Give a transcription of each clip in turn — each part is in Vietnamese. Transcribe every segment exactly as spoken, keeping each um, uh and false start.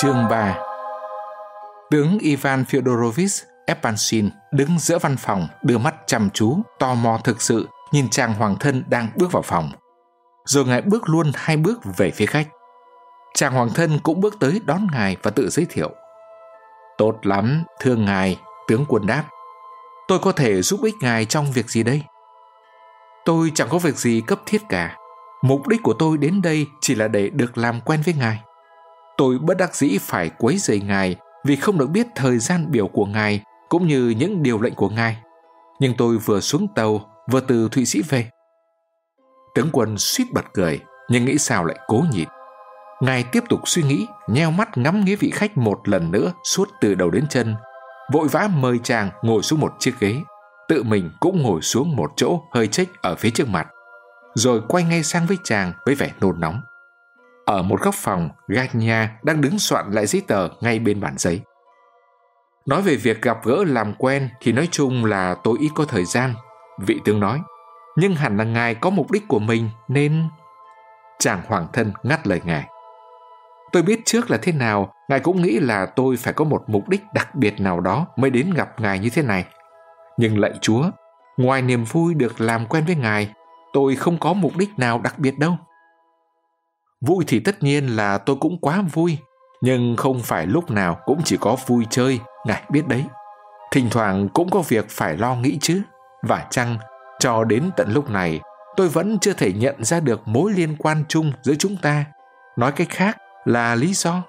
Chương ba. Tướng Ivan Fyodorovich Epanchin đứng giữa văn phòng, đưa mắt chăm chú, tò mò thực sự nhìn chàng hoàng thân đang bước vào phòng. Rồi ngài bước luôn hai bước về phía khách. Chàng hoàng thân cũng bước tới đón ngài và tự giới thiệu. Tốt lắm, thưa ngài, tướng quân đáp. Tôi có thể giúp ích ngài trong việc gì đây? Tôi chẳng có việc gì cấp thiết cả. Mục đích của tôi đến đây chỉ là để được làm quen với ngài. Tôi bất đắc dĩ phải quấy rầy ngài vì không được biết thời gian biểu của ngài cũng như những điều lệnh của ngài. Nhưng tôi vừa xuống tàu, vừa từ Thụy Sĩ về. Tướng quân suýt bật cười, nhưng nghĩ sao lại cố nhịn. Ngài tiếp tục suy nghĩ, nheo mắt ngắm nghía vị khách một lần nữa suốt từ đầu đến chân, vội vã mời chàng ngồi xuống một chiếc ghế, tự mình cũng ngồi xuống một chỗ hơi chếch ở phía trước mặt, rồi quay ngay sang với chàng với vẻ nôn nóng. Ở một góc phòng, Gagna đang đứng soạn lại giấy tờ ngay bên bản giấy. Nói về việc gặp gỡ làm quen thì nói chung là tôi ít có thời gian, vị tướng nói. Nhưng hẳn là ngài có mục đích của mình nên... Chàng hoàng thân ngắt lời ngài. Tôi biết trước là thế nào, ngài cũng nghĩ là tôi phải có một mục đích đặc biệt nào đó mới đến gặp ngài như thế này. Nhưng lạy Chúa, ngoài niềm vui được làm quen với ngài, tôi không có mục đích nào đặc biệt đâu. Vui thì tất nhiên là tôi cũng quá vui, nhưng không phải lúc nào cũng chỉ có vui chơi, ngài biết đấy. Thỉnh thoảng cũng có việc phải lo nghĩ chứ. Và chăng, cho đến tận lúc này, tôi vẫn chưa thể nhận ra được mối liên quan chung giữa chúng ta. Nói cách khác là lý do.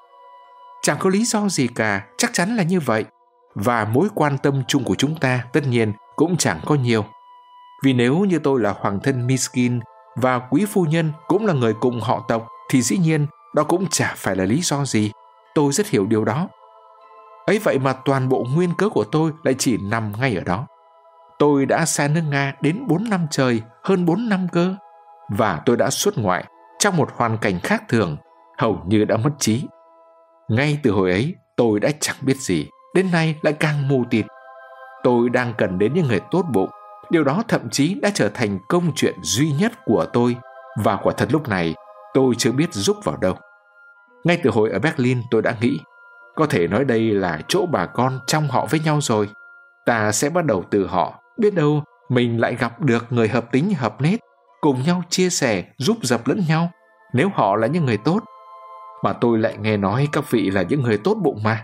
Chẳng có lý do gì cả, chắc chắn là như vậy. Và mối quan tâm chung của chúng ta tất nhiên cũng chẳng có nhiều. Vì nếu như tôi là hoàng thân Miskin và quý phu nhân cũng là người cùng họ tộc thì dĩ nhiên đó cũng chả phải là lý do gì. Tôi rất hiểu điều đó. Ấy vậy mà toàn bộ nguyên cớ của tôi lại chỉ nằm ngay ở đó. Tôi đã xa nước Nga đến bốn năm trời, hơn bốn năm cơ. Và tôi đã xuất ngoại trong một hoàn cảnh khác thường, hầu như đã mất trí. Ngay từ hồi ấy tôi đã chẳng biết gì, đến nay lại càng mù tịt. Tôi đang cần đến những người tốt bụng. Điều đó thậm chí đã trở thành công chuyện duy nhất của tôi. Và quả thật lúc này tôi chưa biết giúp vào đâu. Ngay từ hồi ở Berlin tôi đã nghĩ, có thể nói đây là chỗ bà con trong họ với nhau rồi. Ta sẽ bắt đầu từ họ, biết đâu mình lại gặp được người hợp tính hợp nết, cùng nhau chia sẻ, giúp dập lẫn nhau, nếu họ là những người tốt. Mà tôi lại nghe nói các vị là những người tốt bụng mà.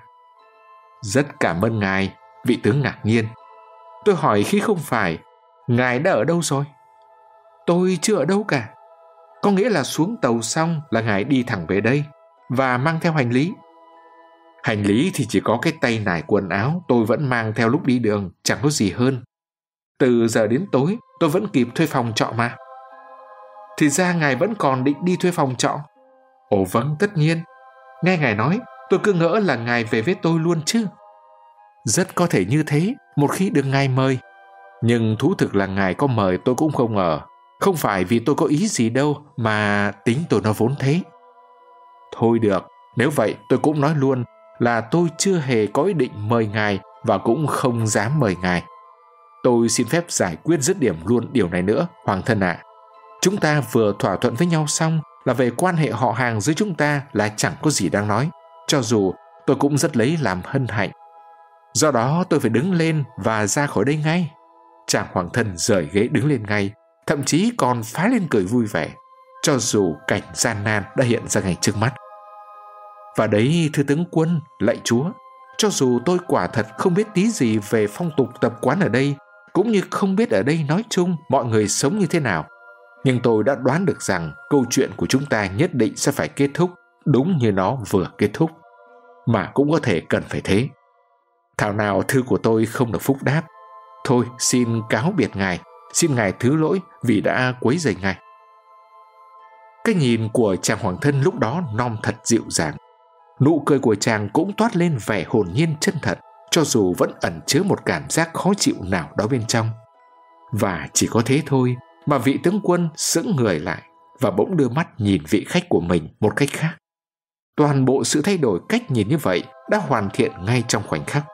Rất cảm ơn ngài, vị tướng ngạc nhiên. Tôi hỏi khi không phải, ngài đã ở đâu rồi? Tôi chưa ở đâu cả. Có nghĩa là xuống tàu xong là ngài đi thẳng về đây và mang theo hành lý. Hành lý thì chỉ có cái tay nải quần áo tôi vẫn mang theo lúc đi đường, chẳng có gì hơn. Từ giờ đến tối tôi vẫn kịp thuê phòng trọ mà. Thì ra ngài vẫn còn định đi thuê phòng trọ? Ồ vâng, tất nhiên. Nghe ngài nói, tôi cứ ngỡ là ngài về với tôi luôn chứ. Rất có thể như thế, một khi được ngài mời. Nhưng thú thực là ngài có mời tôi cũng không ngờ. Không phải vì tôi có ý gì đâu, mà tính tôi nó vốn thế. Thôi được, nếu vậy tôi cũng nói luôn là tôi chưa hề có ý định mời ngài và cũng không dám mời ngài. Tôi xin phép giải quyết dứt điểm luôn điều này nữa, hoàng thân ạ. À. Chúng ta vừa thỏa thuận với nhau xong là về quan hệ họ hàng giữa chúng ta là chẳng có gì đang nói, cho dù tôi cũng rất lấy làm hân hạnh. Do đó tôi phải đứng lên và ra khỏi đây ngay. Chàng hoàng thân rời ghế đứng lên ngay, thậm chí còn phá lên cười vui vẻ, cho dù cảnh gian nan đã hiện ra ngay trước mắt. Và đấy, thưa tướng quân, lạy Chúa, cho dù tôi quả thật không biết tí gì về phong tục tập quán ở đây, cũng như không biết ở đây nói chung mọi người sống như thế nào, nhưng tôi đã đoán được rằng câu chuyện của chúng ta nhất định sẽ phải kết thúc đúng như nó vừa kết thúc, mà cũng có thể cần phải thế. Thảo nào thư của tôi không được phúc đáp. Thôi xin cáo biệt ngài, xin ngài thứ lỗi vì đã quấy rầy ngài. Cái nhìn của chàng hoàng thân lúc đó non thật dịu dàng. Nụ cười của chàng cũng toát lên vẻ hồn nhiên chân thật, cho dù vẫn ẩn chứa một cảm giác khó chịu nào đó bên trong. Và chỉ có thế thôi mà vị tướng quân sững người lại và bỗng đưa mắt nhìn vị khách của mình một cách khác. Toàn bộ sự thay đổi cách nhìn như vậy đã hoàn thiện ngay trong khoảnh khắc.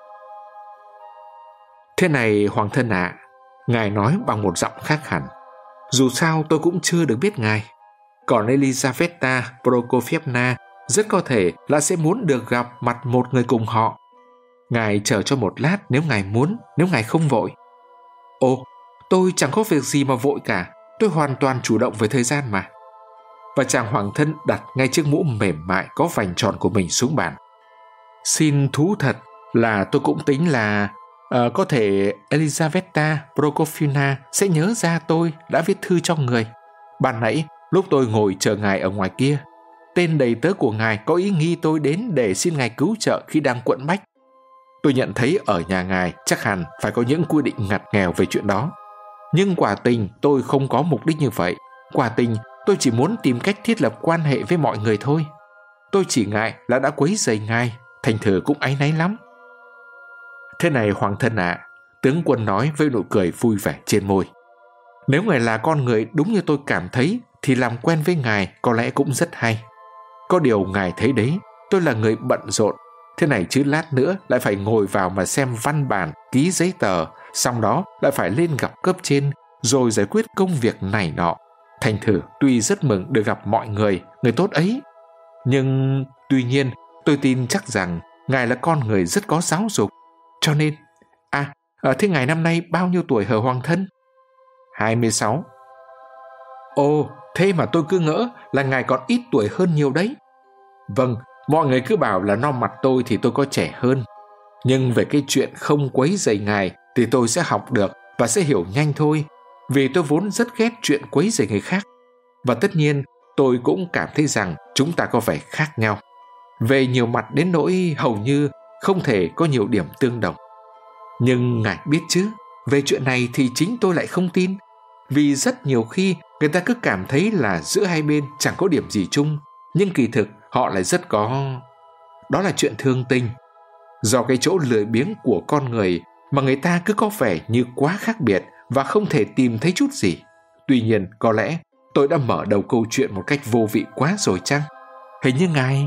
Thế này hoàng thân ạ, à, ngài nói bằng một giọng khác hẳn. Dù sao tôi cũng chưa được biết ngài. Còn Elizaveta Prokofyevna rất có thể là sẽ muốn được gặp mặt một người cùng họ. Ngài chờ cho một lát nếu ngài muốn, nếu ngài không vội. Ồ, tôi chẳng có việc gì mà vội cả, tôi hoàn toàn chủ động về thời gian mà. Và chàng hoàng thân đặt ngay chiếc mũ mềm mại có vành tròn của mình xuống bàn. Xin thú thật là tôi cũng tính là uh, có thể Elizaveta Prokofyevna sẽ nhớ ra tôi đã viết thư cho người. Ban nãy lúc tôi ngồi chờ ngài ở ngoài kia, tên đầy tớ của ngài có ý nghi tôi đến để xin ngài cứu trợ khi đang quẫn bách. Tôi nhận thấy ở nhà ngài chắc hẳn phải có những quy định ngặt nghèo về chuyện đó. Nhưng quả tình tôi không có mục đích như vậy. Quả tình tôi chỉ muốn tìm cách thiết lập quan hệ với mọi người thôi. Tôi chỉ ngại là đã quấy rầy ngài, thành thử cũng áy náy lắm. Thế này hoàng thân ạ, à, tướng quân nói với nụ cười vui vẻ trên môi. Nếu ngài là con người đúng như tôi cảm thấy thì làm quen với ngài có lẽ cũng rất hay. Có điều ngài thấy đấy, tôi là người bận rộn. Thế này chứ lát nữa lại phải ngồi vào mà xem văn bản, ký giấy tờ, xong đó lại phải lên gặp cấp trên, rồi giải quyết công việc này nọ. Thành thử tuy rất mừng được gặp mọi người, người tốt ấy. Nhưng tuy nhiên tôi tin chắc rằng ngài là con người rất có giáo dục. Cho nên, à, thế ngài năm nay bao nhiêu tuổi hờ hoàng thân? hai mươi sáu. Ồ, thế mà tôi cứ ngỡ là ngài còn ít tuổi hơn nhiều đấy. Vâng, mọi người cứ bảo là no mặt tôi thì tôi có trẻ hơn. Nhưng về cái chuyện không quấy rầy ngài thì tôi sẽ học được và sẽ hiểu nhanh thôi. Vì tôi vốn rất ghét chuyện quấy rầy người khác. Và tất nhiên tôi cũng cảm thấy rằng chúng ta có vẻ khác nhau. Về nhiều mặt đến nỗi hầu như không thể có nhiều điểm tương đồng. Nhưng ngài biết chứ, về chuyện này thì chính tôi lại không tin. Vì rất nhiều khi người ta cứ cảm thấy là giữa hai bên chẳng có điểm gì chung, nhưng kỳ thực họ lại rất có. Đó là chuyện thương tình. Do cái chỗ lười biếng của con người mà người ta cứ có vẻ như quá khác biệt và không thể tìm thấy chút gì. Tuy nhiên, có lẽ tôi đã mở đầu câu chuyện một cách vô vị quá rồi chăng? Hình như ngài...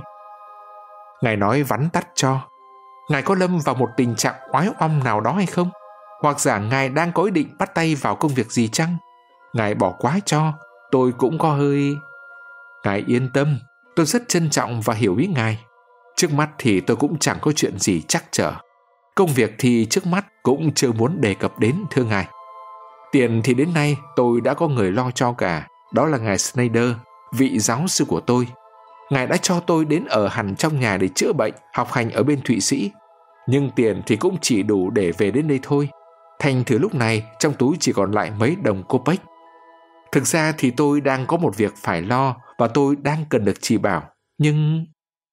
Ngài nói vắn tắt cho. Ngài có lâm vào một tình trạng oái oăm nào đó hay không? Hoặc giả ngài đang có ý định bắt tay vào công việc gì chăng? Ngài bỏ quá cho, tôi cũng có hơi... Ngài yên tâm, tôi rất trân trọng và hiểu ý ngài. Trước mắt thì tôi cũng chẳng có chuyện gì trắc trở. Công việc thì trước mắt cũng chưa muốn đề cập đến, thưa ngài. Tiền thì đến nay tôi đã có người lo cho cả. Đó là ngài Snyder, vị giáo sư của tôi. Ngài đã cho tôi đến ở hẳn trong nhà để chữa bệnh, học hành ở bên Thụy Sĩ. Nhưng tiền thì cũng chỉ đủ để về đến đây thôi. Thành thử lúc này trong túi chỉ còn lại mấy đồng copec. Thực ra thì tôi đang có một việc phải lo và tôi đang cần được chỉ bảo. Nhưng...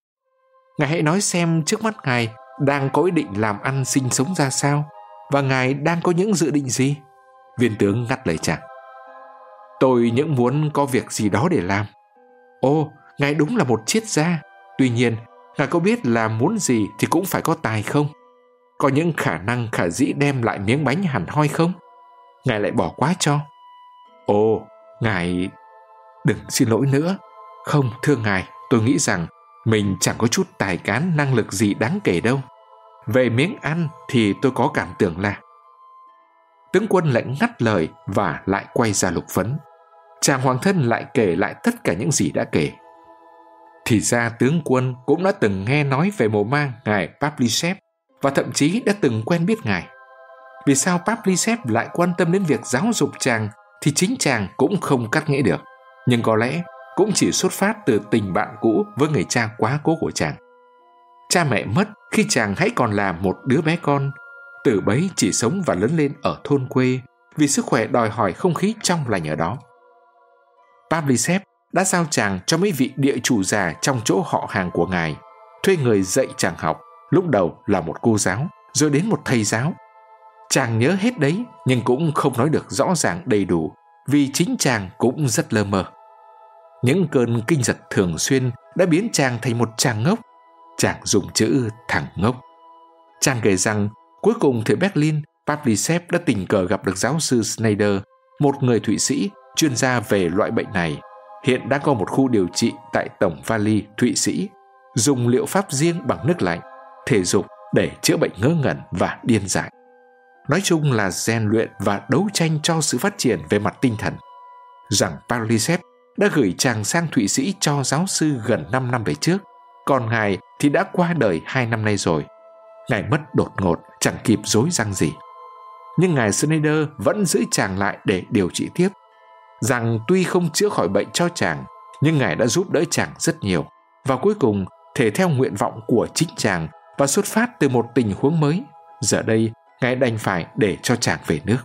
Ngài hãy nói xem trước mắt ngài đang có ý định làm ăn sinh sống ra sao và ngài đang có những dự định gì? Viên tướng ngắt lời chàng. Tôi những muốn có việc gì đó để làm. Ồ, ngài đúng là một triết gia. Tuy nhiên, ngài có biết là muốn gì thì cũng phải có tài không? Có những khả năng khả dĩ đem lại miếng bánh hẳn hoi không? Ngài lại bỏ quá cho. Ồ, ngài... Đừng xin lỗi nữa. Không, thưa ngài, tôi nghĩ rằng mình chẳng có chút tài cán năng lực gì đáng kể đâu. Về miếng ăn thì tôi có cảm tưởng là... Tướng quân lại ngắt lời và lại quay ra lục vấn. Chàng hoàng thân lại kể lại tất cả những gì đã kể. Thì ra tướng quân cũng đã từng nghe nói về mồ ma ngài Pavlichev và thậm chí đã từng quen biết ngài. Vì sao Pavlichev lại quan tâm đến việc giáo dục chàng thì chính chàng cũng không cắt nghĩa được. Nhưng có lẽ cũng chỉ xuất phát từ tình bạn cũ với người cha quá cố của chàng. Cha mẹ mất khi chàng hãy còn là một đứa bé con. Từ bấy chỉ sống và lớn lên ở thôn quê vì sức khỏe đòi hỏi không khí trong lành ở đó. Pavlichev đã giao chàng cho mấy vị địa chủ già trong chỗ họ hàng của ngài, thuê người dạy chàng học, lúc đầu là một cô giáo, rồi đến một thầy giáo. Chàng nhớ hết đấy, nhưng cũng không nói được rõ ràng đầy đủ, vì chính chàng cũng rất lơ mơ. Những cơn kinh giật thường xuyên đã biến chàng thành một chàng ngốc. Chàng dùng chữ thằng ngốc. Chàng kể rằng cuối cùng thời Berlin, Pavlichev đã tình cờ gặp được giáo sư Snyder, một người Thụy Sĩ chuyên gia về loại bệnh này. Hiện đã có một khu điều trị tại Tổng Valley, Thụy Sĩ, dùng liệu pháp riêng bằng nước lạnh, thể dục để chữa bệnh ngớ ngẩn và điên dại. Nói chung là rèn luyện và đấu tranh cho sự phát triển về mặt tinh thần. Rằng Pavlichev đã gửi chàng sang Thụy Sĩ cho giáo sư gần năm năm về trước, còn ngài thì đã qua đời hai năm nay rồi. Ngài mất đột ngột, chẳng kịp rối răng gì. Nhưng ngài Schneider vẫn giữ chàng lại để điều trị tiếp, rằng tuy không chữa khỏi bệnh cho chàng, nhưng ngài đã giúp đỡ chàng rất nhiều, và cuối cùng thể theo nguyện vọng của chính chàng và xuất phát từ một tình huống mới, giờ đây ngài đành phải để cho chàng về nước.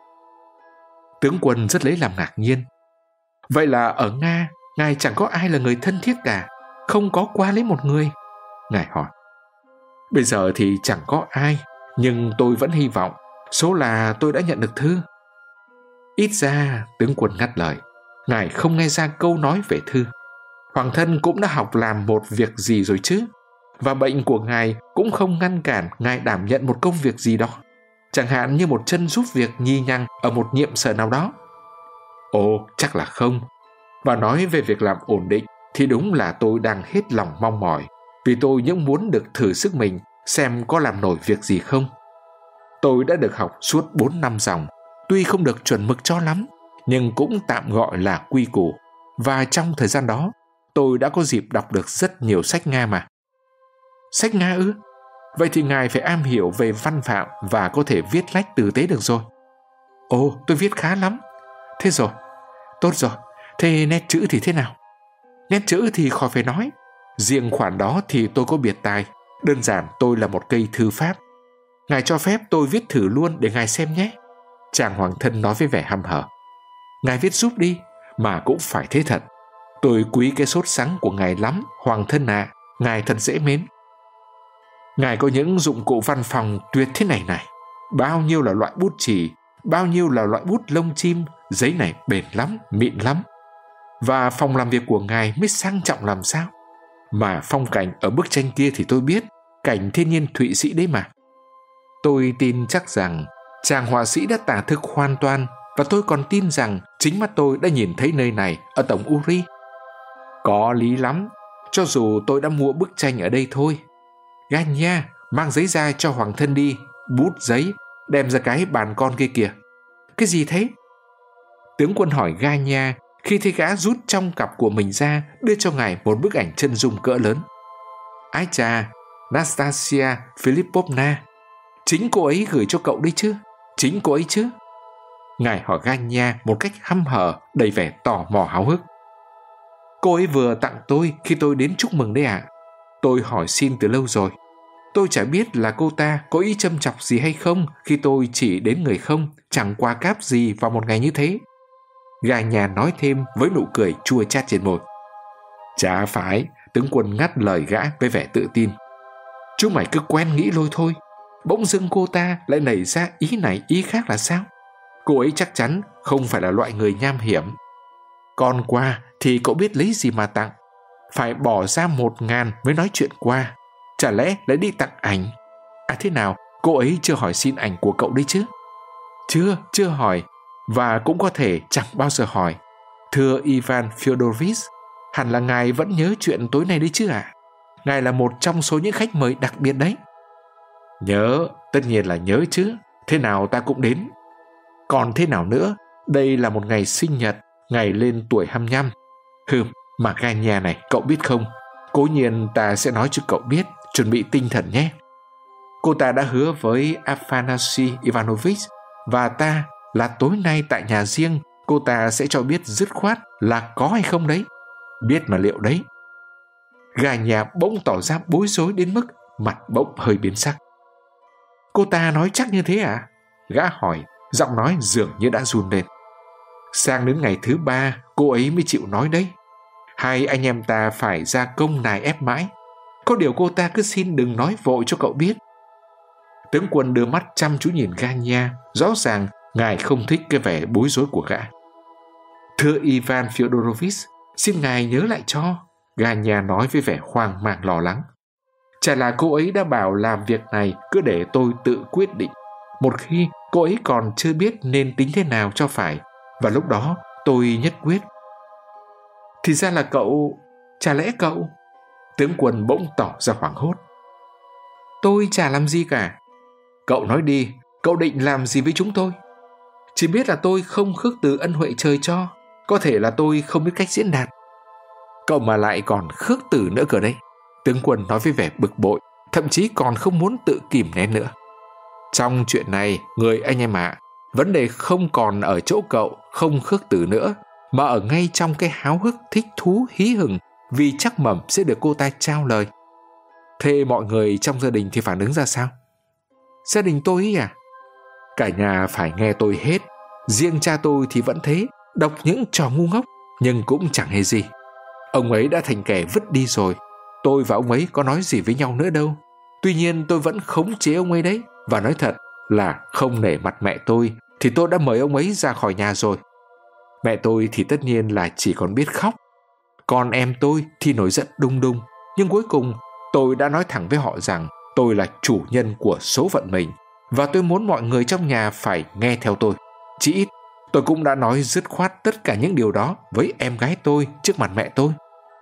Tướng quân rất lấy làm ngạc nhiên. Vậy là ở Nga, ngài chẳng có ai là người thân thiết cả, không có qua lấy một người? Ngài hỏi. Bây giờ thì chẳng có ai, nhưng tôi vẫn hy vọng, số là tôi đã nhận được thư. Ít ra, tướng quân ngắt lời, ngài không nghe ra câu nói về thư. Hoàng thân cũng đã học làm một việc gì rồi chứ, và bệnh của ngài cũng không ngăn cản ngài đảm nhận một công việc gì đó, chẳng hạn như một chân giúp việc nhì nhằng ở một nhiệm sở nào đó. Ồ, chắc là không. Và nói về việc làm ổn định thì đúng là tôi đang hết lòng mong mỏi, vì tôi những muốn được thử sức mình xem có làm nổi việc gì không. Tôi đã được học suốt bốn năm dòng, tuy không được chuẩn mực cho lắm, nhưng cũng tạm gọi là quy củ, và trong thời gian đó tôi đã có dịp đọc được rất nhiều sách Nga mà. Sách Nga ư? Vậy thì ngài phải am hiểu về văn phạm và có thể viết lách tử tế được rồi. Ồ, tôi viết khá lắm. Thế rồi, tốt rồi. Thế nét chữ thì thế nào? Nét chữ thì khỏi phải nói. Riêng khoản đó thì tôi có biệt tài. Đơn giản tôi là một cây thư pháp. Ngài cho phép tôi viết thử luôn để ngài xem nhé. Chàng hoàng thân nói với vẻ hăm hở. Ngài viết giúp đi, mà cũng phải thế thật. Tôi quý cái sốt sắng của ngài lắm, hoàng thân ạ. À, ngài thật dễ mến. Ngài có những dụng cụ văn phòng tuyệt thế này này. Bao nhiêu là loại bút chì, bao nhiêu là loại bút lông chim, giấy này bền lắm, mịn lắm. Và phòng làm việc của ngài mới sang trọng làm sao. Mà phong cảnh ở bức tranh kia thì tôi biết, cảnh thiên nhiên Thụy Sĩ đấy mà. Tôi tin chắc rằng chàng họa sĩ đã tả thực hoàn toàn, và tôi còn tin rằng chính mắt tôi đã nhìn thấy nơi này ở tổng Uri. Có lý lắm, cho dù tôi đã mua bức tranh ở đây thôi. Ganya, mang giấy ra cho hoàng thân đi, bút giấy, đem ra cái bàn con kia kìa. Cái gì thế? Tướng quân hỏi Ganya khi thấy gã rút trong cặp của mình ra, đưa cho ngài một bức ảnh chân dung cỡ lớn. Ái chà, Nastasia Philippovna, chính cô ấy gửi cho cậu đấy chứ? Chính cô ấy chứ? Ngài hỏi Ganya một cách hăm hở, đầy vẻ tò mò háo hức. Cô ấy vừa tặng tôi khi tôi đến chúc mừng đấy ạ. À. Tôi hỏi xin từ lâu rồi. Tôi chả biết là cô ta có ý châm chọc gì hay không khi tôi chỉ đến người không, chẳng qua cáp gì vào một ngày như thế. Ganya nói thêm với nụ cười chua chát trên môi. Chả phải, tướng quân ngắt lời gã với vẻ tự tin. Chúng mày cứ quen nghĩ lôi thôi. Bỗng dưng cô ta lại nảy ra ý này ý khác là sao? Cô ấy chắc chắn không phải là loại người nham hiểm. Còn quà thì cậu biết lấy gì mà tặng? Phải bỏ ra một ngàn mới nói chuyện qua. Chả lẽ lại đi tặng ảnh? À thế nào, cô ấy chưa hỏi xin ảnh của cậu đấy chứ? Chưa, chưa hỏi. Và cũng có thể chẳng bao giờ hỏi. Thưa Ivan Fyodorovich, hẳn là ngài vẫn nhớ chuyện tối nay đấy chứ ạ? À? Ngài là một trong số những khách mời đặc biệt đấy. Nhớ, tất nhiên là nhớ chứ. Thế nào ta cũng đến. Còn thế nào nữa, đây là một ngày sinh nhật, ngày lên tuổi hai mươi lăm. Hừm, mà Ganya này, cậu biết không? Cố nhiên ta sẽ nói cho cậu biết, chuẩn bị tinh thần nhé. Cô ta đã hứa với Afanasy Ivanovich và ta là tối nay tại nhà riêng cô ta sẽ cho biết dứt khoát là có hay không đấy. Biết mà liệu đấy. Ganya bỗng tỏ ra bối rối đến mức mặt bỗng hơi biến sắc. Cô ta nói chắc như thế à? Gã hỏi, giọng nói dường như đã run lên. Sang đến ngày thứ ba cô ấy mới chịu nói đấy. Hai anh em ta phải ra công nài ép mãi. Có điều cô ta cứ xin đừng nói vội cho cậu biết. Tướng quân đưa mắt chăm chú nhìn Ganya, rõ ràng ngài không thích cái vẻ bối rối của gã. Thưa Ivan Fyodorovich, xin ngài nhớ lại cho. Ganya nói với vẻ hoang mang lo lắng. Chả là cô ấy đã bảo làm việc này cứ để tôi tự quyết định, một khi cô ấy còn chưa biết nên tính thế nào cho phải, và lúc đó tôi nhất quyết. Thì ra là cậu... Chả lẽ cậu... Tướng quân bỗng tỏ ra hoảng hốt. Tôi chả làm gì cả. Cậu nói đi, cậu định làm gì với chúng tôi? Chỉ biết là tôi không khước từ ân huệ trời cho. Có thể là tôi không biết cách diễn đạt. Cậu mà lại còn khước từ nữa cơ đấy. Tướng quân nói với vẻ bực bội, thậm chí còn không muốn tự kìm nén nữa. Trong chuyện này, người anh em ạ, à, vấn đề không còn ở chỗ cậu không khước từ nữa, mà ở ngay trong cái háo hức thích thú hí hửng vì chắc mẩm sẽ được cô ta trao lời. Thế mọi người trong gia đình thì phản ứng ra sao? Gia đình tôi ý à? Cả nhà phải nghe tôi hết. Riêng cha tôi thì vẫn thế, đọc những trò ngu ngốc, nhưng cũng chẳng hề gì. Ông ấy đã thành kẻ vứt đi rồi. Tôi và ông ấy có nói gì với nhau nữa đâu. Tuy nhiên tôi vẫn khống chế ông ấy đấy. Và nói thật là không nể mặt mẹ tôi thì tôi đã mời ông ấy ra khỏi nhà rồi. Mẹ tôi thì tất nhiên là chỉ còn biết khóc. Còn em tôi thì nổi giận đùng đùng. Nhưng cuối cùng tôi đã nói thẳng với họ rằng tôi là chủ nhân của số phận mình, và tôi muốn mọi người trong nhà phải nghe theo tôi. Chỉ ít tôi cũng đã nói dứt khoát tất cả những điều đó với em gái tôi trước mặt mẹ tôi.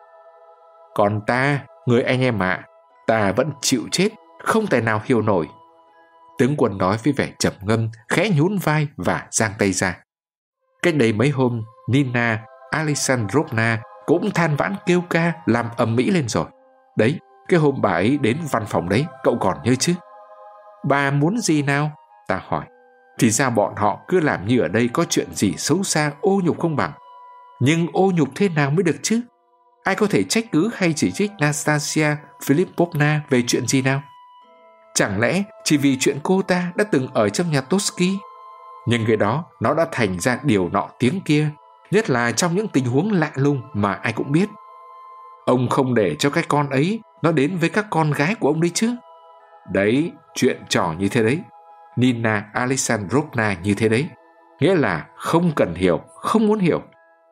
Còn ta, người anh em ạ, à, ta vẫn chịu chết, không thể nào hiểu nổi. Tướng quân nói với vẻ trầm ngâm, khẽ nhún vai và giang tay ra. Cách đây mấy hôm, Nina Alexandrovna cũng than vãn kêu ca làm ầm ĩ lên rồi. Đấy, cái hôm bà ấy đến văn phòng đấy, cậu còn nhớ chứ? Bà muốn gì nào? Ta hỏi. Thì ra bọn họ cứ làm như ở đây có chuyện gì xấu xa ô nhục không bằng. Nhưng ô nhục thế nào mới được chứ? Ai có thể trách cứ hay chỉ trích Nastasia Philippovna về chuyện gì nào? Chẳng lẽ chỉ vì chuyện cô ta đã từng ở trong nhà Tosky? Nhưng cái đó nó đã thành ra điều nọ tiếng kia, nhất là trong những tình huống lạ lùng mà ai cũng biết. Ông không để cho cái con ấy nó đến với các con gái của ông đấy chứ? Đấy, chuyện trò như thế đấy. Nina Alexandrovna như thế đấy. Nghĩa là không cần hiểu, không muốn hiểu.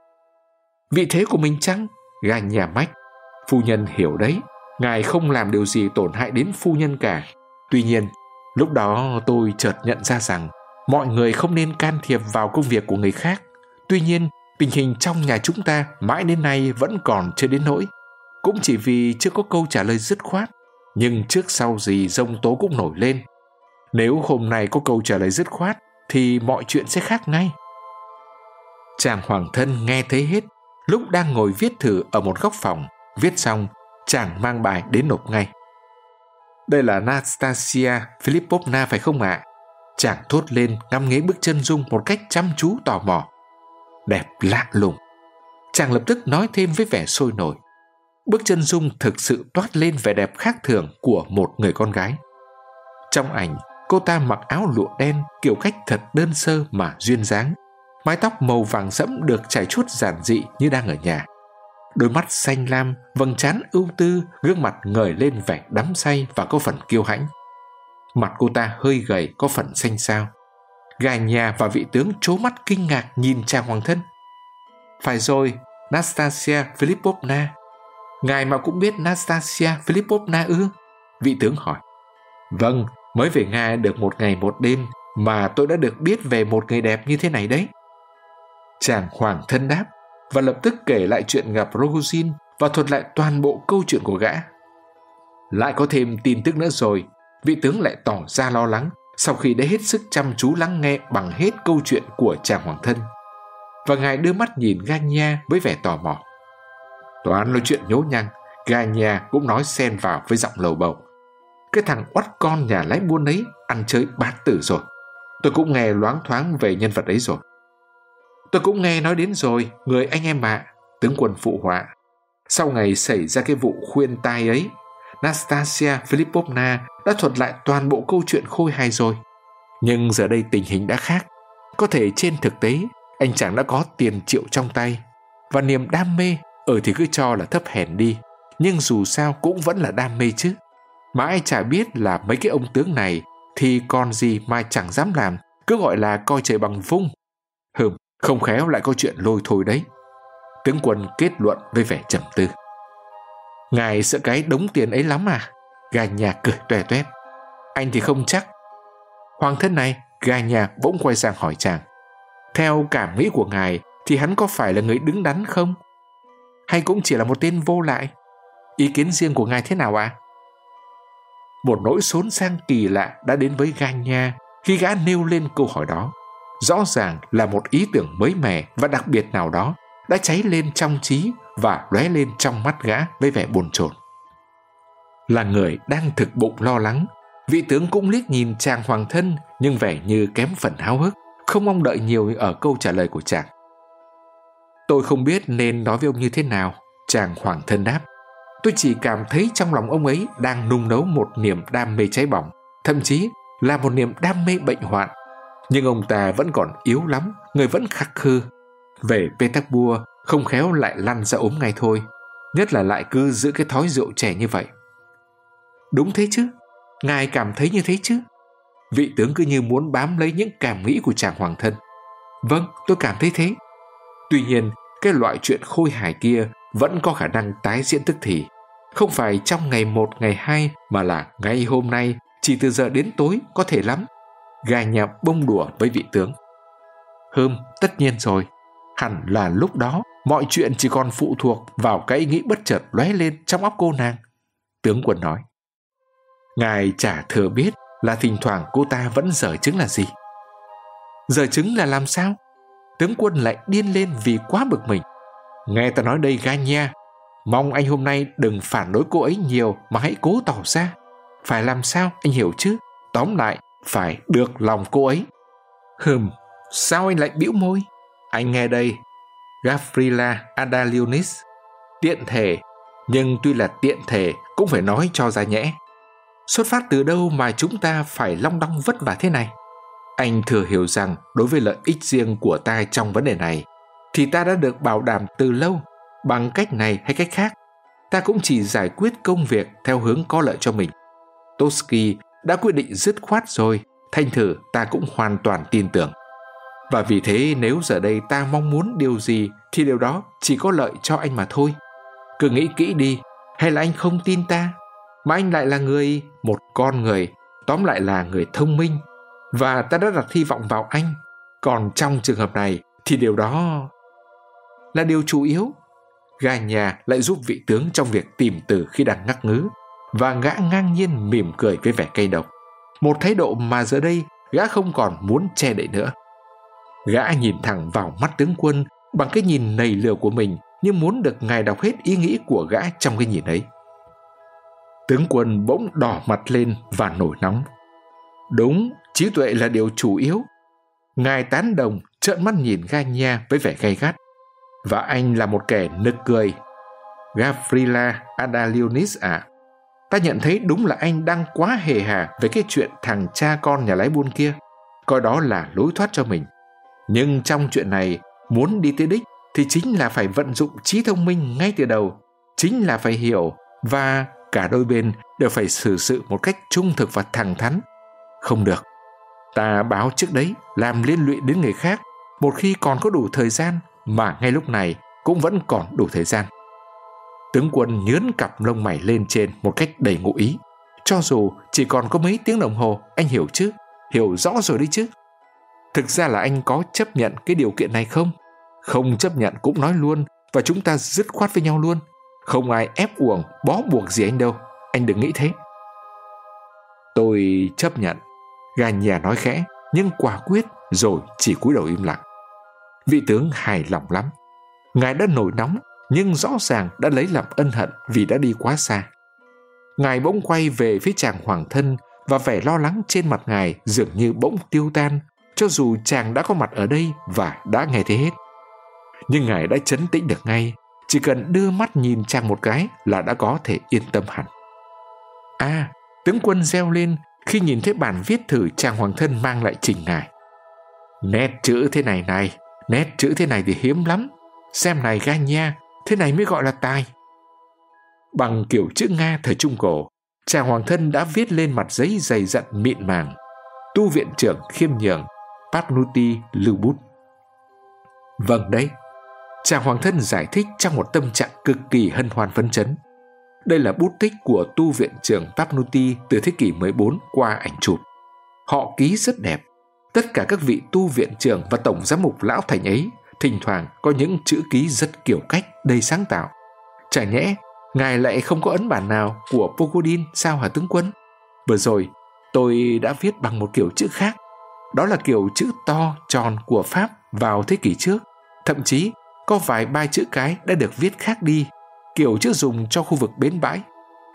Vị thế của mình chăng? Gà nhà mách. Phu nhân hiểu đấy. Ngài không làm điều gì tổn hại đến phu nhân cả. Tuy nhiên, lúc đó tôi chợt nhận ra rằng mọi người không nên can thiệp vào công việc của người khác. Tuy nhiên, tình hình trong nhà chúng ta mãi đến nay vẫn còn chưa đến nỗi. Cũng chỉ vì chưa có câu trả lời dứt khoát. Nhưng trước sau gì giông tố cũng nổi lên. Nếu hôm nay có câu trả lời dứt khoát thì mọi chuyện sẽ khác ngay. Chàng hoàng thân nghe thấy hết. Lúc đang ngồi viết thử ở một góc phòng, viết xong, chàng mang bài đến nộp ngay. Đây là Nastasia Philippovna phải không ạ? Chàng thốt lên ngắm nghía bức chân dung một cách chăm chú tò mò. Đẹp lạ lùng. Chàng lập tức nói thêm với vẻ sôi nổi. Bức chân dung thực sự toát lên vẻ đẹp khác thường của một người con gái. Trong ảnh, cô ta mặc áo lụa đen kiểu cách thật đơn sơ mà duyên dáng. Mái tóc màu vàng sẫm được chải chuốt giản dị như đang ở nhà. Đôi mắt xanh lam, vầng trán ưu tư, gương mặt ngời lên vẻ đắm say và có phần kiêu hãnh. Mặt cô ta hơi gầy, có phần xanh xao. Gà nhà và vị tướng trố mắt kinh ngạc nhìn chàng hoàng thân. Phải rồi, Nastasia Philippovna. Ngài mà cũng biết Nastasia Philippovna ư? Vị tướng hỏi. Vâng, mới về Nga được một ngày một đêm mà tôi đã được biết về một người đẹp như thế này đấy. Chàng hoàng thân đáp và lập tức kể lại chuyện gặp Rogozhin và thuật lại toàn bộ câu chuyện của gã. Lại có thêm tin tức nữa rồi. Vị tướng lại tỏ ra lo lắng sau khi đã hết sức chăm chú lắng nghe bằng hết câu chuyện của chàng hoàng thân. Và ngài đưa mắt nhìn Ganya với vẻ tò mò. Toán nói chuyện nhố nhăng, Ganya cũng nói xen vào với giọng lầu bầu. Cái thằng oắt con nhà lái buôn ấy ăn chơi bát tử rồi. Tôi cũng nghe loáng thoáng về nhân vật ấy rồi. Tôi cũng nghe nói đến rồi, người anh em ạ, tướng quân phụ họa. Sau ngày xảy ra cái vụ khuyên tai ấy, Nastasia Philippovna đã thuật lại toàn bộ câu chuyện khôi hài rồi. Nhưng giờ đây tình hình đã khác. Có thể trên thực tế, anh chàng đã có tiền triệu trong tay. Và niềm đam mê, ở thì cứ cho là thấp hèn đi. Nhưng dù sao cũng vẫn là đam mê chứ. Mà ai chả biết là mấy cái ông tướng này thì còn gì mà chẳng dám làm, cứ gọi là coi trời bằng vung. Hừm, không khéo lại có chuyện lôi thôi đấy. Tướng quân kết luận với vẻ trầm tư. Ngài sợ cái đống tiền ấy lắm à? Gà nhà cười toe toét. Anh thì không chắc. Hoàng thân này, gà nhà bỗng quay sang hỏi chàng. Theo cảm nghĩ của ngài thì hắn có phải là người đứng đắn không? Hay cũng chỉ là một tên vô lại? Ý kiến riêng của ngài thế nào ạ? À? Một nỗi xốn sang kỳ lạ đã đến với Ganya khi gã nêu lên câu hỏi đó. Rõ ràng là một ý tưởng mới mẻ và đặc biệt nào đó đã cháy lên trong trí và lóe lên trong mắt gã với vẻ bồn chồn. Là người đang thực bụng lo lắng, vị tướng cũng liếc nhìn chàng hoàng thân, nhưng vẻ như kém phần háo hức, không mong đợi nhiều ở câu trả lời của chàng. Tôi không biết nên nói với ông như thế nào, chàng hoàng thân đáp. Tôi chỉ cảm thấy trong lòng ông ấy đang nung nấu một niềm đam mê cháy bỏng, thậm chí là một niềm đam mê bệnh hoạn. Nhưng ông ta vẫn còn yếu lắm, người vẫn khắc khư. Về Petersburg không khéo lại lăn ra ốm ngay thôi, nhất là lại cứ giữ cái thói rượu chè như vậy. Đúng thế chứ, ngài cảm thấy như thế chứ? Vị tướng cứ như muốn bám lấy những cảm nghĩ của chàng hoàng thân. Vâng, tôi cảm thấy thế. Tuy nhiên, cái loại chuyện khôi hài kia vẫn có khả năng tái diễn tức thì. Không phải trong ngày một, ngày hai, mà là ngay hôm nay, chỉ từ giờ đến tối có thể lắm. Gà nhà bông đùa với vị tướng. Hừm, tất nhiên rồi. Hẳn là lúc đó mọi chuyện chỉ còn phụ thuộc vào cái ý nghĩ bất chợt lóe lên trong óc cô nàng. Tướng quân nói. Ngài chả thừa biết là thỉnh thoảng cô ta vẫn dở chứng là gì. Dở chứng là làm sao? Tướng quân lại điên lên vì quá bực mình. Nghe ta nói đây Gà nha, mong anh hôm nay đừng phản đối cô ấy nhiều mà hãy cố tỏ ra. Phải làm sao anh hiểu chứ? Tóm lại phải được lòng cô ấy. Hừm, sao anh lại bĩu môi? Anh nghe đây, Gavrila Ardalionis, tiện thể, nhưng tuy là tiện thể cũng phải nói cho ra nhẽ. Xuất phát từ đâu mà chúng ta phải long đong vất vả thế này? Anh thừa hiểu rằng đối với lợi ích riêng của ta trong vấn đề này, thì ta đã được bảo đảm từ lâu, bằng cách này hay cách khác. Ta cũng chỉ giải quyết công việc theo hướng có lợi cho mình. Tosky đã quyết định dứt khoát rồi, thành thử ta cũng hoàn toàn tin tưởng. Và vì thế nếu giờ đây ta mong muốn điều gì thì điều đó chỉ có lợi cho anh mà thôi. Cứ nghĩ kỹ đi, hay là anh không tin ta, mà anh lại là người, một con người, tóm lại là người thông minh, và ta đã đặt hy vọng vào anh. Còn trong trường hợp này thì điều đó là điều chủ yếu. Gà nhà lại giúp vị tướng trong việc tìm từ khi đang ngắc ngứ, và gã ngang nhiên mỉm cười với vẻ cay độc, một thái độ mà giờ đây gã không còn muốn che đậy nữa. Gã nhìn thẳng vào mắt tướng quân bằng cái nhìn nầy lừa của mình, như muốn được ngài đọc hết ý nghĩ của gã trong cái nhìn ấy. Tướng quân bỗng đỏ mặt lên và nổi nóng. Đúng, trí tuệ là điều chủ yếu. Ngài tán đồng, trợn mắt nhìn Gà nha với vẻ gay gắt. Và anh là một kẻ nực cười. Gavrila Ardalionis à, ta nhận thấy đúng là anh đang quá hề hà với cái chuyện thằng cha con nhà lái buôn kia, coi đó là lối thoát cho mình. Nhưng trong chuyện này, muốn đi tới đích thì chính là phải vận dụng trí thông minh ngay từ đầu, chính là phải hiểu, và cả đôi bên đều phải xử sự một cách trung thực và thẳng thắn. Không được, ta báo trước đấy, làm liên lụy đến người khác, một khi còn có đủ thời gian, mà ngay lúc này cũng vẫn còn đủ thời gian. Tướng quân nhớn cặp lông mày lên trên một cách đầy ngụ ý. Cho dù chỉ còn có mấy tiếng đồng hồ, anh hiểu chứ? Hiểu rõ rồi đấy chứ? Thực ra là anh có chấp nhận cái điều kiện này không? Không chấp nhận cũng nói luôn, và chúng ta dứt khoát với nhau luôn. Không ai ép uổng, bó buộc gì anh đâu. Anh đừng nghĩ thế. Tôi chấp nhận. Gà nhà nói khẽ, nhưng quả quyết, rồi chỉ cúi đầu im lặng. Vị tướng hài lòng lắm. Ngài đã nổi nóng, nhưng rõ ràng đã lấy làm ân hận vì đã đi quá xa. Ngài bỗng quay về phía chàng hoàng thân, và vẻ lo lắng trên mặt ngài dường như bỗng tiêu tan, cho dù chàng đã có mặt ở đây và đã nghe thấy hết. Nhưng ngài đã trấn tĩnh được ngay, chỉ cần đưa mắt nhìn chàng một cái là đã có thể yên tâm hẳn. À, tướng quân reo lên khi nhìn thấy bản viết thử chàng hoàng thân mang lại trình ngài. Nét chữ thế này này, nét chữ thế này thì hiếm lắm. Xem này Gà nha, thế này mới gọi là tài. Bằng kiểu chữ Nga thời Trung Cổ, chàng hoàng thân đã viết lên mặt giấy dày dặn mịn màng: Tu viện trưởng khiêm nhường, Pafnuty lưu bút. Vâng đấy, chàng hoàng thân giải thích trong một tâm trạng cực kỳ hân hoan phấn chấn. Đây là bút tích của tu viện trưởng Pafnuty từ thế kỷ mười bốn qua ảnh chụp. Họ ký rất đẹp. Tất cả các vị tu viện trưởng và tổng giám mục lão thành ấy thỉnh thoảng có những chữ ký rất kiểu cách, đầy sáng tạo. Chả nhẽ ngài lại không có ấn bản nào của Pogodin sao hả tướng quân? Vừa rồi tôi đã viết bằng một kiểu chữ khác. Đó là kiểu chữ to, tròn của Pháp vào thế kỷ trước. Thậm chí có vài ba chữ cái đã được viết khác đi, kiểu chữ dùng cho khu vực bến bãi.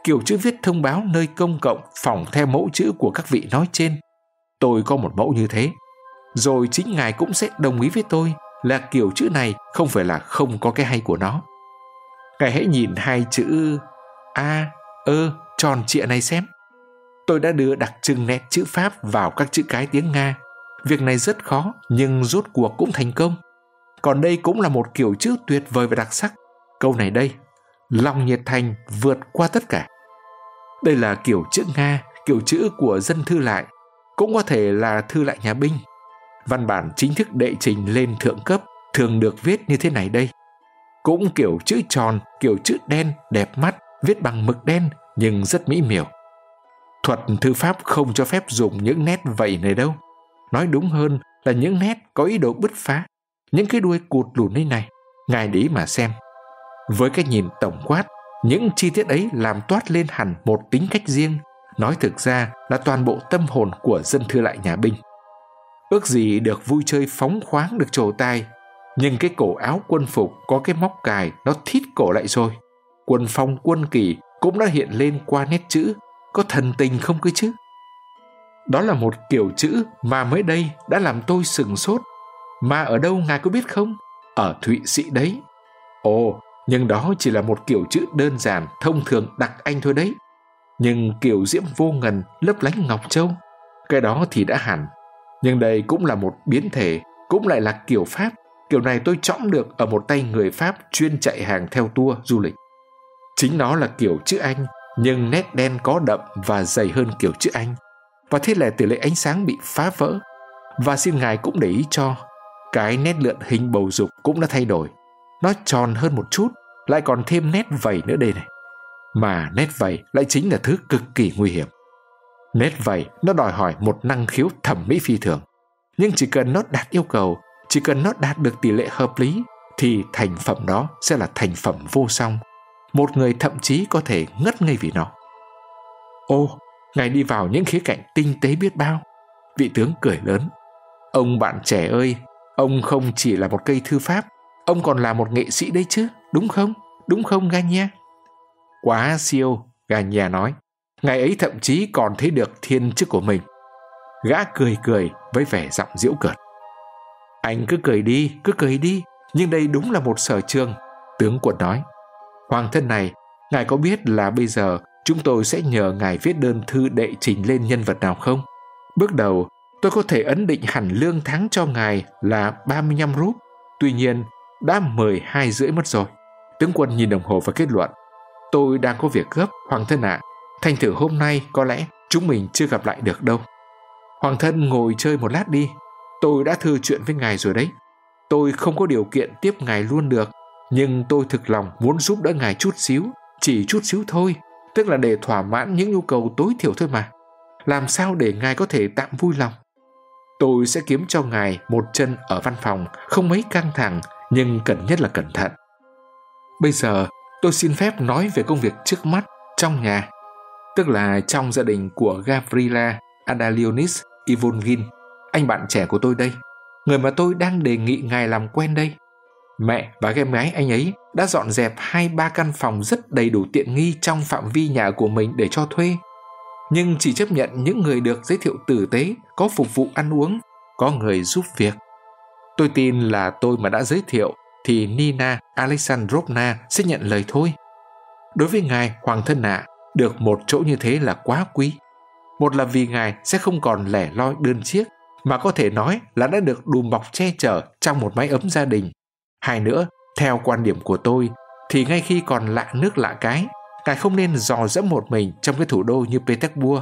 kiểu chữ viết thông báo nơi công cộng phỏng theo mẫu chữ của các vị nói trên. Tôi có một mẫu như thế. Rồi chính Ngài cũng sẽ đồng ý với tôi là kiểu chữ này không phải là không có cái hay của nó. Ngài hãy nhìn hai chữ A, ơ, tròn trịa này xem. Tôi đã đưa đặc trưng nét chữ Pháp vào các chữ cái tiếng Nga. Việc này rất khó, nhưng rốt cuộc cũng thành công. Còn đây cũng là một kiểu chữ tuyệt vời và đặc sắc. Câu này đây: lòng nhiệt thành vượt qua tất cả. Đây là kiểu chữ Nga, kiểu chữ của dân thư lại, cũng có thể là thư lại nhà binh. Văn bản chính thức đệ trình lên thượng cấp thường được viết như thế này đây. Cũng kiểu chữ tròn, kiểu chữ đen, đẹp mắt, viết bằng mực đen nhưng rất mỹ miều. Thuật thư pháp không cho phép dùng những nét vẩy này đâu. Nói đúng hơn là những nét có ý đồ bứt phá, những cái đuôi cụt lùn đây này. Ngài để ý mà xem. Với cái nhìn tổng quát, những chi tiết ấy làm toát lên hẳn một tính cách riêng, nói thực ra là toàn bộ tâm hồn của dân thư lại nhà binh. Ước gì được vui chơi phóng khoáng được trổ tài, nhưng cái cổ áo quân phục có cái móc cài nó thít cổ lại rồi. Quân phong quân kỳ cũng đã hiện lên qua nét chữ, có thần tình không cơ chứ? Đó là một kiểu chữ mà mới đây đã làm tôi sửng sốt. Mà ở đâu ngài có biết không? Ở Thụy Sĩ đấy. Ồ, nhưng đó chỉ là một kiểu chữ đơn giản, thông thường đặc Anh thôi đấy. Nhưng kiểu diễm vô ngần, lấp lánh ngọc châu, cái đó thì đã hẳn. Nhưng đây cũng là một biến thể, cũng lại là kiểu Pháp. Kiểu này tôi trõm được ở một tay người Pháp chuyên chạy hàng theo tour du lịch. Chính nó là kiểu chữ Anh, nhưng nét đen có đậm và dày hơn kiểu chữ Anh. Và thế là tỷ lệ ánh sáng bị phá vỡ. Và xin ngài cũng để ý cho, cái nét lượn hình bầu dục cũng đã thay đổi. Nó tròn hơn một chút, lại còn thêm nét vẩy nữa đây này. Mà nét vẩy lại chính là thứ cực kỳ nguy hiểm. Nét vẩy nó đòi hỏi một năng khiếu thẩm mỹ phi thường. Nhưng chỉ cần nó đạt yêu cầu, chỉ cần nó đạt được tỷ lệ hợp lý, thì thành phẩm đó sẽ là thành phẩm vô song. Một người thậm chí có thể ngất ngây vì nó. Ô, ngài đi vào những khía cạnh tinh tế biết bao. Vị tướng cười lớn. Ông bạn trẻ ơi, ông không chỉ là một cây thư pháp, ông còn là một nghệ sĩ đấy chứ, đúng không? Đúng không Gagne? Quá siêu, Gagne nói. Ngài ấy thậm chí còn thấy được thiên chức của mình. Gã cười cười với vẻ giọng giễu cợt. Anh cứ cười đi, cứ cười đi, nhưng đây đúng là một sở trường, tướng quân nói. Hoàng thân này, ngài có biết là bây giờ chúng tôi sẽ nhờ ngài viết đơn thư đệ trình lên nhân vật nào không? Bước đầu, tôi có thể ấn định hẳn lương tháng cho ngài là ba mươi lăm rúp. Tuy nhiên, đã mười hai rưỡi mất rồi. Tướng quân nhìn đồng hồ và kết luận. Tôi đang có việc gấp, Hoàng thân ạ. À. Thành thử hôm nay có lẽ chúng mình chưa gặp lại được đâu. Hoàng thân ngồi chơi một lát đi. Tôi đã thư chuyện với ngài rồi đấy. Tôi không có điều kiện tiếp ngài luôn được, nhưng tôi thực lòng muốn giúp đỡ ngài chút xíu, chỉ chút xíu thôi, tức là để thỏa mãn những nhu cầu tối thiểu thôi mà. Làm sao để ngài có thể tạm vui lòng? Tôi sẽ kiếm cho ngài một chân ở văn phòng, không mấy căng thẳng, nhưng cần nhất là cẩn thận. Bây giờ tôi xin phép nói về công việc trước mắt trong nhà, tức là trong gia đình của Gavrila Adalionis Ivongin, anh bạn trẻ của tôi đây, người mà tôi đang đề nghị ngài làm quen đây. Mẹ và em gái anh ấy đã dọn dẹp hai ba căn phòng rất đầy đủ tiện nghi trong phạm vi nhà của mình để cho thuê, nhưng chỉ chấp nhận những người được giới thiệu tử tế, có phục vụ ăn uống, có người giúp việc. Tôi tin là tôi mà đã giới thiệu thì Nina Alexandrovna sẽ nhận lời thôi. Đối với ngài, Hoàng thân ạ, à, được một chỗ như thế là quá quý. Một là vì ngài sẽ không còn lẻ loi đơn chiếc, mà có thể nói là đã được đùm bọc che chở trong một mái ấm gia đình. Hai nữa, theo quan điểm của tôi, thì ngay khi còn lạ nước lạ cái, ngài không nên dò dẫm một mình trong cái thủ đô như Petersburg.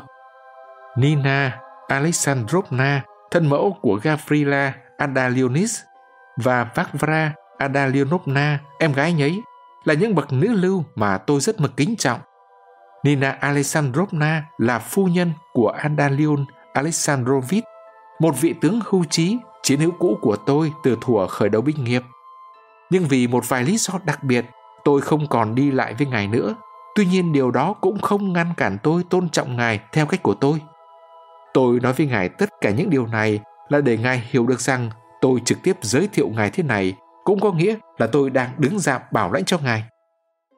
Nina Alexandrovna, thân mẫu của Gavrila Adalionis, và Varvara Adalionovna, em gái ấy, là những bậc nữ lưu mà tôi rất mực kính trọng. Nina Alexandrovna là phu nhân của Adalion Alexandrovich, một vị tướng hưu trí, chiến hữu cũ của tôi từ thuở khởi đầu binh nghiệp. Nhưng vì một vài lý do đặc biệt, tôi không còn đi lại với ngài nữa. Tuy nhiên điều đó cũng không ngăn cản tôi tôn trọng ngài theo cách của tôi. Tôi nói với ngài tất cả những điều này là để ngài hiểu được rằng tôi trực tiếp giới thiệu ngài thế này cũng có nghĩa là tôi đang đứng ra bảo lãnh cho ngài.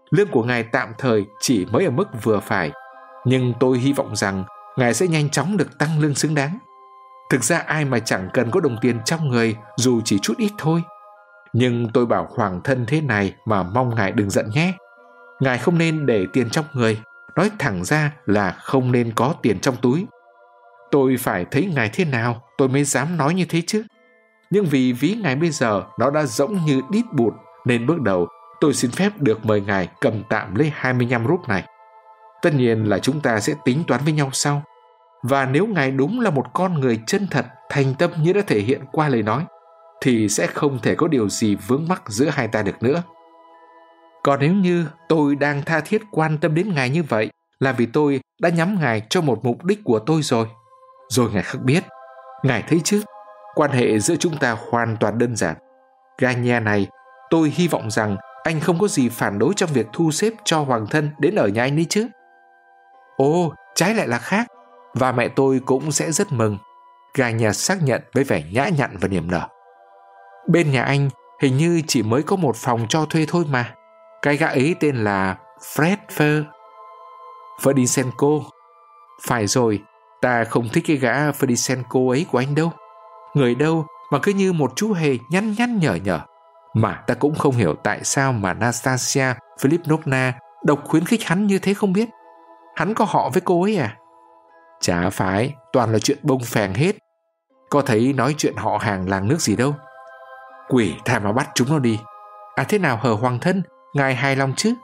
Lương của ngài tạm thời chỉ mới ở mức vừa phải, nhưng tôi hy vọng rằng ngài sẽ nhanh chóng được tăng lương xứng đáng. Thực ra ai mà chẳng cần có đồng tiền trong người, dù chỉ chút ít thôi. Nhưng tôi bảo hoàng thân thế này mà mong ngài đừng giận nhé. Ngài không nên để tiền trong người, nói thẳng ra là không nên có tiền trong túi. Tôi phải thấy ngài thế nào tôi mới dám nói như thế chứ. Nhưng vì ví ngài bây giờ nó đã rỗng như đít bụt, nên bước đầu tôi xin phép được mời ngài cầm tạm lấy hai mươi lăm rúp này. Tất nhiên là chúng ta sẽ tính toán với nhau sau. Và nếu ngài đúng là một con người chân thật, thành tâm như đã thể hiện qua lời nói, thì sẽ không thể có điều gì vướng mắc giữa hai ta được nữa. Còn nếu như tôi đang tha thiết quan tâm đến ngài như vậy, là vì tôi đã nhắm ngài cho một mục đích của tôi rồi. Rồi ngài khắc biết. Ngài thấy chứ, quan hệ giữa chúng ta hoàn toàn đơn giản. Ganya này, tôi hy vọng rằng anh không có gì phản đối trong việc thu xếp cho hoàng thân đến ở nhà anh đấy chứ. Ồ, trái lại là khác. Và mẹ tôi cũng sẽ rất mừng. Ganya xác nhận với vẻ nhã nhặn và niềm nở. Bên nhà anh hình như chỉ mới có một phòng cho thuê thôi mà. Cái gã ấy tên là Fred Fer... Ferdisenko. Phải rồi, ta không thích cái gã Ferdisenko ấy của anh đâu. Người đâu mà cứ như một chú hề nhăn nhăn nhở nhở. Mà ta cũng không hiểu tại sao mà Nastasia Philippovna độc khuyến khích hắn như thế không biết. Hắn có họ với cô ấy à? Chả phải, toàn là chuyện bông phèng hết. Có thấy nói chuyện họ hàng làng nước gì đâu. Quỷ thà mà bắt chúng nó đi. À thế nào hờ hoàng thân, ngài hài lòng chứ?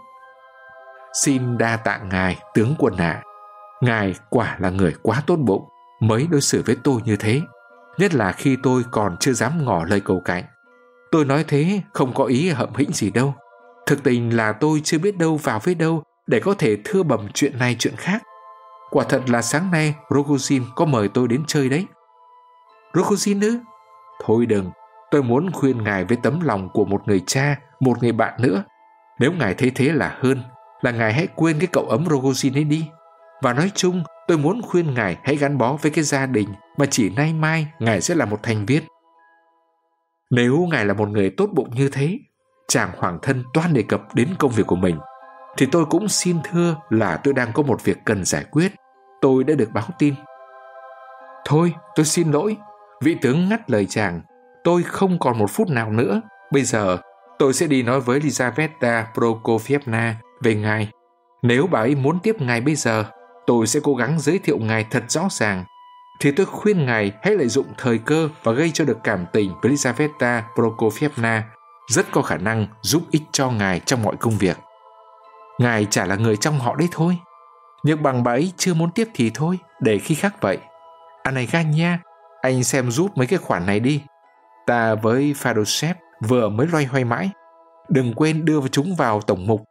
Xin đa tạ ngài, tướng quân ạ. À. Ngài quả là người quá tốt bụng, mới đối xử với tôi như thế. Nhất là khi tôi còn chưa dám ngỏ lời cầu cạnh. Tôi nói thế không có ý hậm hĩnh gì đâu. Thực tình là tôi chưa biết đâu vào với đâu để có thể thưa bầm chuyện này chuyện khác. Quả thật là sáng nay Rogozin có mời tôi đến chơi đấy. Rogozin ư? Thôi đừng, tôi muốn khuyên ngài với tấm lòng của một người cha, một người bạn nữa. Nếu ngài thấy thế là hơn, là ngài hãy quên cái cậu ấm Rogozin ấy đi. Và nói chung, tôi muốn khuyên ngài hãy gắn bó với cái gia đình mà chỉ nay mai ngài sẽ là một thành viên. Nếu ngài là một người tốt bụng như thế, chàng hoàng thân toan đề cập đến công việc của mình, thì tôi cũng xin thưa là tôi đang có một việc cần giải quyết. Tôi đã được báo tin. Thôi, tôi xin lỗi. Vị tướng ngắt lời chàng. Tôi không còn một phút nào nữa. Bây giờ, tôi sẽ đi nói với Lizaveta Prokofievna về ngài. Nếu bà ấy muốn tiếp ngài bây giờ, tôi sẽ cố gắng giới thiệu ngài thật rõ ràng. Thì tôi khuyên ngài hãy lợi dụng thời cơ và gây cho được cảm tình với Lizaveta Prokofievna, rất có khả năng giúp ích cho ngài trong mọi công việc. Ngài chả là người trong họ đấy thôi. Nhưng bằng bà ấy chưa muốn tiếp thì thôi, để khi khác vậy. À này Ganya, anh xem giúp mấy cái khoản này đi. Ta với Fadoshev vừa mới loay hoay mãi. Đừng quên đưa chúng vào tổng mục.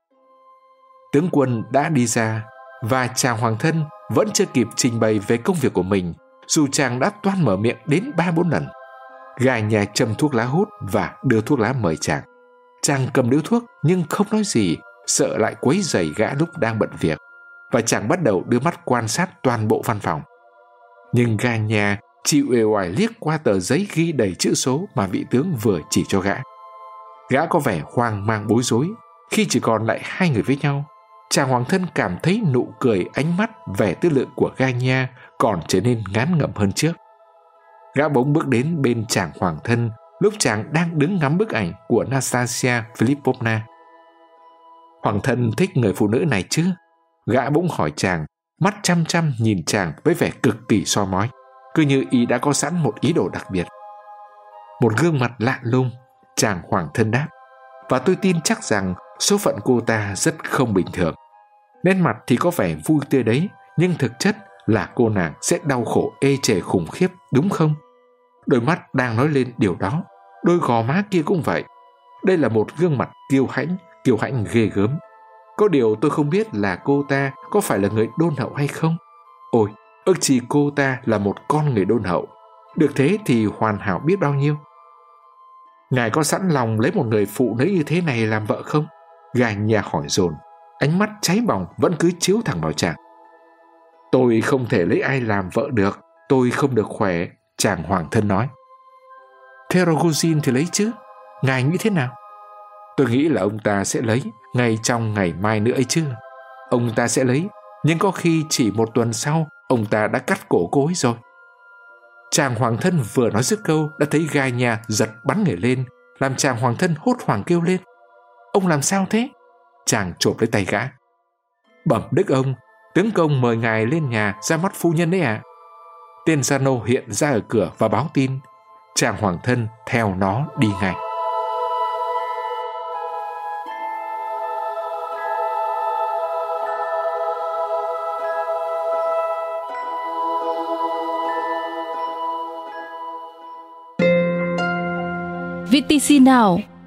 Tướng quân đã đi ra, và chàng hoàng thân vẫn chưa kịp trình bày về công việc của mình, dù chàng đã toan mở miệng đến ba bốn lần. Ganya châm thuốc lá hút và đưa thuốc lá mời chàng. Chàng cầm điếu thuốc nhưng không nói gì, sợ lại quấy rầy gã lúc đang bận việc, và chàng bắt đầu đưa mắt quan sát toàn bộ văn phòng. Nhưng Ganya chỉ uể oải liếc qua tờ giấy ghi đầy chữ số mà vị tướng vừa chỉ cho gã. Gã có vẻ hoang mang bối rối. Khi chỉ còn lại hai người với nhau, chàng hoàng thân cảm thấy nụ cười, ánh mắt, vẻ tư lượng của Ganya còn trở nên ngán ngẩm hơn trước. Gã bỗng bước đến bên chàng hoàng thân lúc chàng đang đứng ngắm bức ảnh của Nastasia Philippovna. Hoàng thân thích người phụ nữ này chứ? Gã bỗng hỏi chàng, mắt chăm chăm nhìn chàng với vẻ cực kỳ soi mói, cứ như y đã có sẵn một ý đồ đặc biệt. Một gương mặt lạ lùng, chàng hoàng thân đáp, và tôi tin chắc rằng số phận cô ta rất không bình thường. Nét mặt thì có vẻ vui tươi đấy, nhưng thực chất là cô nàng sẽ đau khổ ê chề khủng khiếp, đúng không? Đôi mắt đang nói lên điều đó, đôi gò má kia cũng vậy. Đây là một gương mặt kiêu hãnh, kiêu hãnh ghê gớm. Có điều tôi không biết là cô ta có phải là người đôn hậu hay không. Ôi, ước chi cô ta là một con người đôn hậu. Được thế thì hoàn hảo biết bao nhiêu. Ngài có sẵn lòng lấy một người phụ nữ như thế này làm vợ không? Ganya hỏi dồn, ánh mắt cháy bỏng vẫn cứ chiếu thẳng vào chàng. Tôi không thể lấy ai làm vợ được, tôi không được khỏe, chàng hoàng thân nói. Thế Rogozin thì lấy chứ? Ngài nghĩ thế nào? Tôi nghĩ là ông ta sẽ lấy ngay trong ngày mai nữa ấy chứ. Ông ta sẽ lấy, nhưng có khi chỉ một tuần sau ông ta đã cắt cổ cô ấy rồi. Chàng hoàng thân vừa nói dứt câu đã thấy gai nhà giật bắn người lên, làm chàng hoàng thân hốt hoảng kêu lên: "Ông làm sao thế?" Chàng chộp lấy tay gã: "Bẩm đức ông, tướng công mời ngài lên nhà ra mắt phu nhân đấy ạ." Tên gia nô hiện ra ở cửa và báo tin. Chàng hoàng thân theo nó đi ngay. vê tê xê Now